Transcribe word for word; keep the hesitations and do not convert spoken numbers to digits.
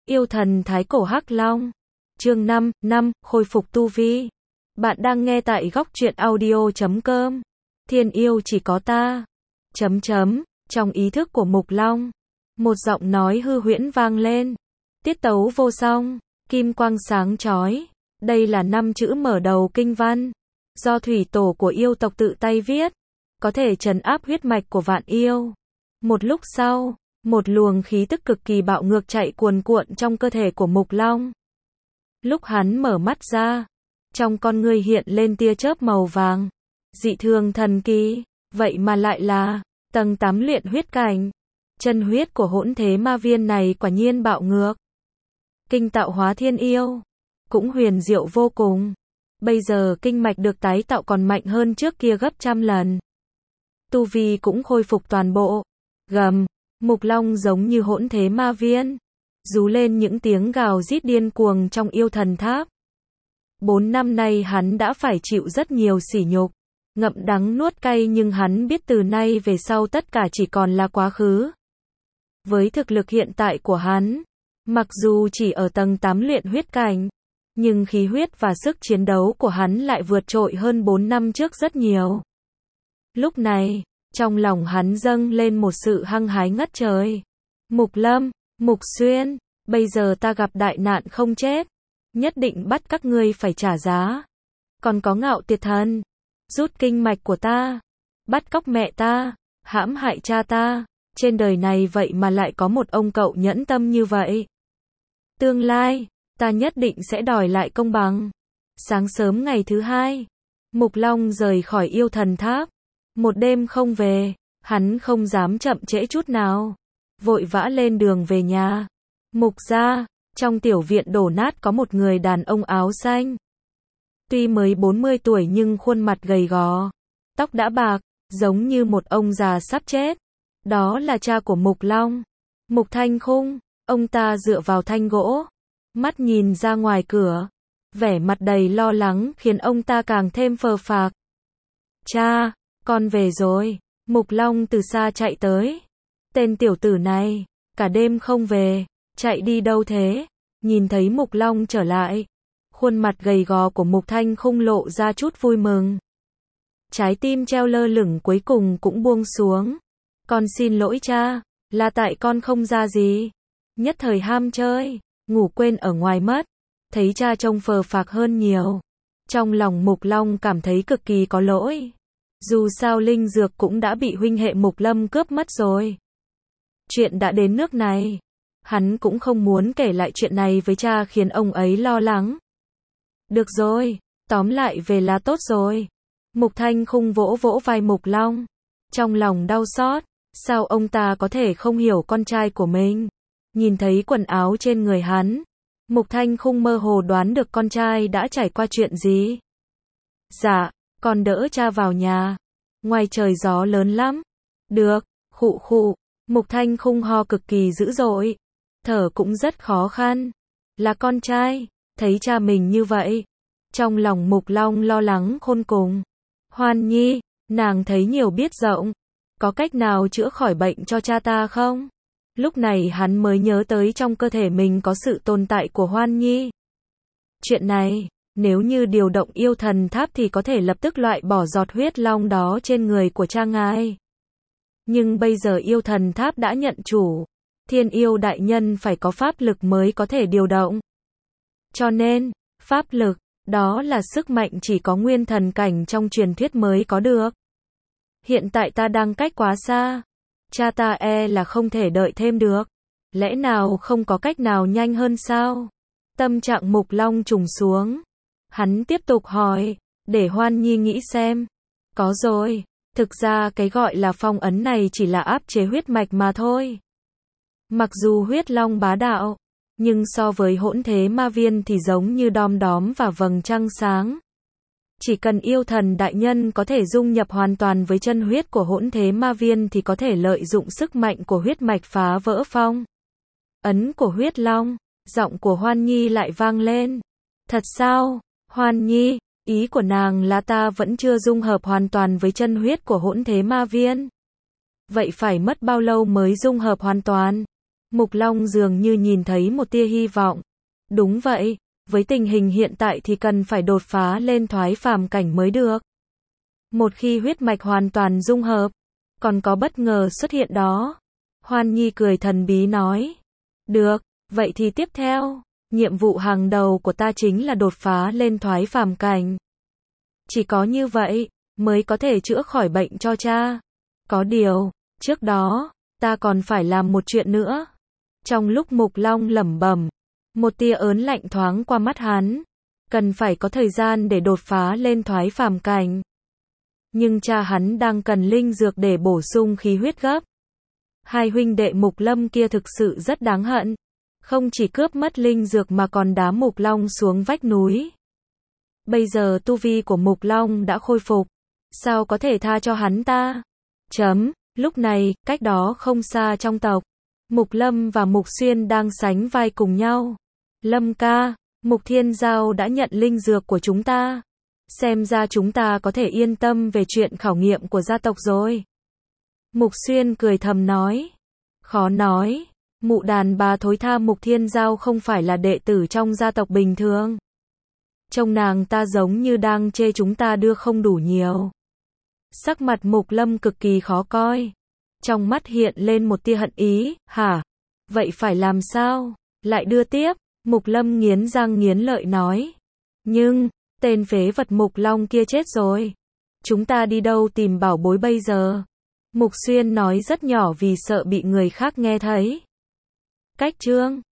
Yêu thần Thái Cổ Hắc Long. Chương năm, năm, khôi phục tu vi. Bạn đang nghe tại góc truyện audio chấm com. Thiên yêu chỉ có ta. Chấm chấm, trong ý thức của Mục Long, một giọng nói hư huyễn vang lên. Tiết tấu vô song, kim quang sáng chói. Đây là năm chữ mở đầu kinh văn, do thủy tổ của yêu tộc tự tay viết, có thể trấn áp huyết mạch của vạn yêu. Một lúc sau, một luồng khí tức cực kỳ bạo ngược chạy cuồn cuộn trong cơ thể của Mục Long. Lúc hắn mở mắt ra, trong con ngươi hiện lên tia chớp màu vàng, dị thường thần kỳ, vậy mà lại là tầng tám luyện huyết cảnh. Chân huyết của hỗn thế ma viên này quả nhiên bạo ngược. Kinh tạo hóa thiên yêu, cũng huyền diệu vô cùng. Bây giờ kinh mạch được tái tạo còn mạnh hơn trước kia gấp trăm lần. Tu vi cũng khôi phục toàn bộ. Gầm, Mục Long giống như hỗn thế ma viên, rú lên những tiếng gào rít điên cuồng trong yêu thần tháp. Bốn năm nay hắn đã phải chịu rất nhiều sỉ nhục, ngậm đắng nuốt cay, nhưng hắn biết từ nay về sau tất cả chỉ còn là quá khứ. Với thực lực hiện tại của hắn, mặc dù chỉ ở tầng tám luyện huyết cảnh, nhưng khí huyết và sức chiến đấu của hắn lại vượt trội hơn bốn năm trước rất nhiều. Lúc này, trong lòng hắn dâng lên một sự hăng hái ngất trời. Mục Lâm, Mục Xuyên, bây giờ ta gặp đại nạn không chết, nhất định bắt các ngươi phải trả giá. Còn có Ngạo Tiệt Thần, rút kinh mạch của ta, bắt cóc mẹ ta, hãm hại cha ta, trên đời này vậy mà lại có một ông cậu nhẫn tâm như vậy. Tương lai, ta nhất định sẽ đòi lại công bằng. Sáng sớm ngày thứ hai, Mục Long rời khỏi yêu thần tháp. Một đêm không về, hắn không dám chậm trễ chút nào, vội vã lên đường về nhà. Mục gia, trong tiểu viện đổ nát có một người đàn ông áo xanh. Tuy mới bốn mươi tuổi nhưng khuôn mặt gầy gò, tóc đã bạc, giống như một ông già sắp chết. Đó là cha của Mục Long, Mục Thanh Khung. Ông ta dựa vào thanh gỗ, mắt nhìn ra ngoài cửa, vẻ mặt đầy lo lắng khiến ông ta càng thêm phờ phạc. Cha, con về rồi. Mục Long từ xa chạy tới. Tên tiểu tử này, cả đêm không về, chạy đi đâu thế? Nhìn thấy Mục Long trở lại, khuôn mặt gầy gò của Mục Thanh Khung lộ ra chút vui mừng. Trái tim treo lơ lửng cuối cùng cũng buông xuống. Con xin lỗi cha, là tại con không ra gì. Nhất thời ham chơi, ngủ quên ở ngoài mất. Thấy cha trông phờ phạc hơn nhiều, trong lòng Mục Long cảm thấy cực kỳ có lỗi. Dù sao linh dược cũng đã bị huynh hệ Mục Lâm cướp mất rồi. Chuyện đã đến nước này, hắn cũng không muốn kể lại chuyện này với cha khiến ông ấy lo lắng. Được rồi, tóm lại về là tốt rồi. Mục Thanh Khung vỗ vỗ vai Mục Long, trong lòng đau xót, sao ông ta có thể không hiểu con trai của mình. Nhìn thấy quần áo trên người hắn, Mục Thanh Khung mơ hồ đoán được con trai đã trải qua chuyện gì. Dạ, con đỡ cha vào nhà. Ngoài trời gió lớn lắm. Được, khụ khụ. Mục Thanh Khung ho cực kỳ dữ dội, thở cũng rất khó khăn. Là con trai, thấy cha mình như vậy, trong lòng Mục Long lo lắng khôn cùng. Hoan Nhi, nàng thấy nhiều biết rộng, có cách nào chữa khỏi bệnh cho cha ta không? Lúc này hắn mới nhớ tới trong cơ thể mình có sự tồn tại của Hoan Nhi. Chuyện này, nếu như điều động yêu thần tháp thì có thể lập tức loại bỏ giọt huyết long đó trên người của cha ngài. Nhưng bây giờ yêu thần tháp đã nhận chủ, thiên yêu đại nhân phải có pháp lực mới có thể điều động. Cho nên, pháp lực, đó là sức mạnh chỉ có nguyên thần cảnh trong truyền thuyết mới có được. Hiện tại ta đang cách quá xa, cha ta e là không thể đợi thêm được. Lẽ nào không có cách nào nhanh hơn sao? Tâm trạng Mục Long trùng xuống. Hắn tiếp tục hỏi, để Hoan Nhi nghĩ xem. Có rồi, thực ra cái gọi là phong ấn này chỉ là áp chế huyết mạch mà thôi. Mặc dù huyết long bá đạo, nhưng so với hỗn thế ma viên thì giống như đom đóm và vầng trăng sáng. Chỉ cần yêu thần đại nhân có thể dung nhập hoàn toàn với chân huyết của hỗn thế ma viên thì có thể lợi dụng sức mạnh của huyết mạch phá vỡ phong ấn của huyết long. Giọng của Hoan Nhi lại vang lên. Thật sao? Hoan Nhi, ý của nàng là ta vẫn chưa dung hợp hoàn toàn với chân huyết của hỗn thế ma viên. Vậy phải mất bao lâu mới dung hợp hoàn toàn? Mục Long dường như nhìn thấy một tia hy vọng. Đúng vậy, với tình hình hiện tại thì cần phải đột phá lên thoái phàm cảnh mới được. Một khi huyết mạch hoàn toàn dung hợp, còn có bất ngờ xuất hiện đó. Hoan Nhi cười thần bí nói. Được, vậy thì tiếp theo, nhiệm vụ hàng đầu của ta chính là đột phá lên thoái phàm cảnh. Chỉ có như vậy, mới có thể chữa khỏi bệnh cho cha. Có điều, trước đó, ta còn phải làm một chuyện nữa. Trong lúc Mục Long lẩm bẩm, một tia ớn lạnh thoáng qua mắt hắn. Cần phải có thời gian để đột phá lên thoái phàm cảnh. Nhưng cha hắn đang cần linh dược để bổ sung khí huyết gấp. Hai huynh đệ Mục Lâm kia thực sự rất đáng hận. Không chỉ cướp mất linh dược mà còn đá Mục Long xuống vách núi. Bây giờ tu vi của Mục Long đã khôi phục. Sao có thể tha cho hắn ta? Chấm, lúc này, cách đó không xa trong tộc. Mục Lâm và Mục Xuyên đang sánh vai cùng nhau. Lâm ca, Mục Thiên Giao đã nhận linh dược của chúng ta. Xem ra chúng ta có thể yên tâm về chuyện khảo nghiệm của gia tộc rồi. Mục Xuyên cười thầm nói. Khó nói, mụ đàn bà thối tha Mục Thiên Giao không phải là đệ tử trong gia tộc bình thường. Trông nàng ta giống như đang chê chúng ta đưa không đủ nhiều. Sắc mặt Mục Lâm cực kỳ khó coi. Trong mắt hiện lên một tia hận ý. Hả? Vậy phải làm sao? Lại đưa tiếp. Mục Lâm nghiến răng nghiến lợi nói. Nhưng, tên phế vật Mục Long kia chết rồi. Chúng ta đi đâu tìm bảo bối bây giờ? Mục Xuyên nói rất nhỏ vì sợ bị người khác nghe thấy. Cách chương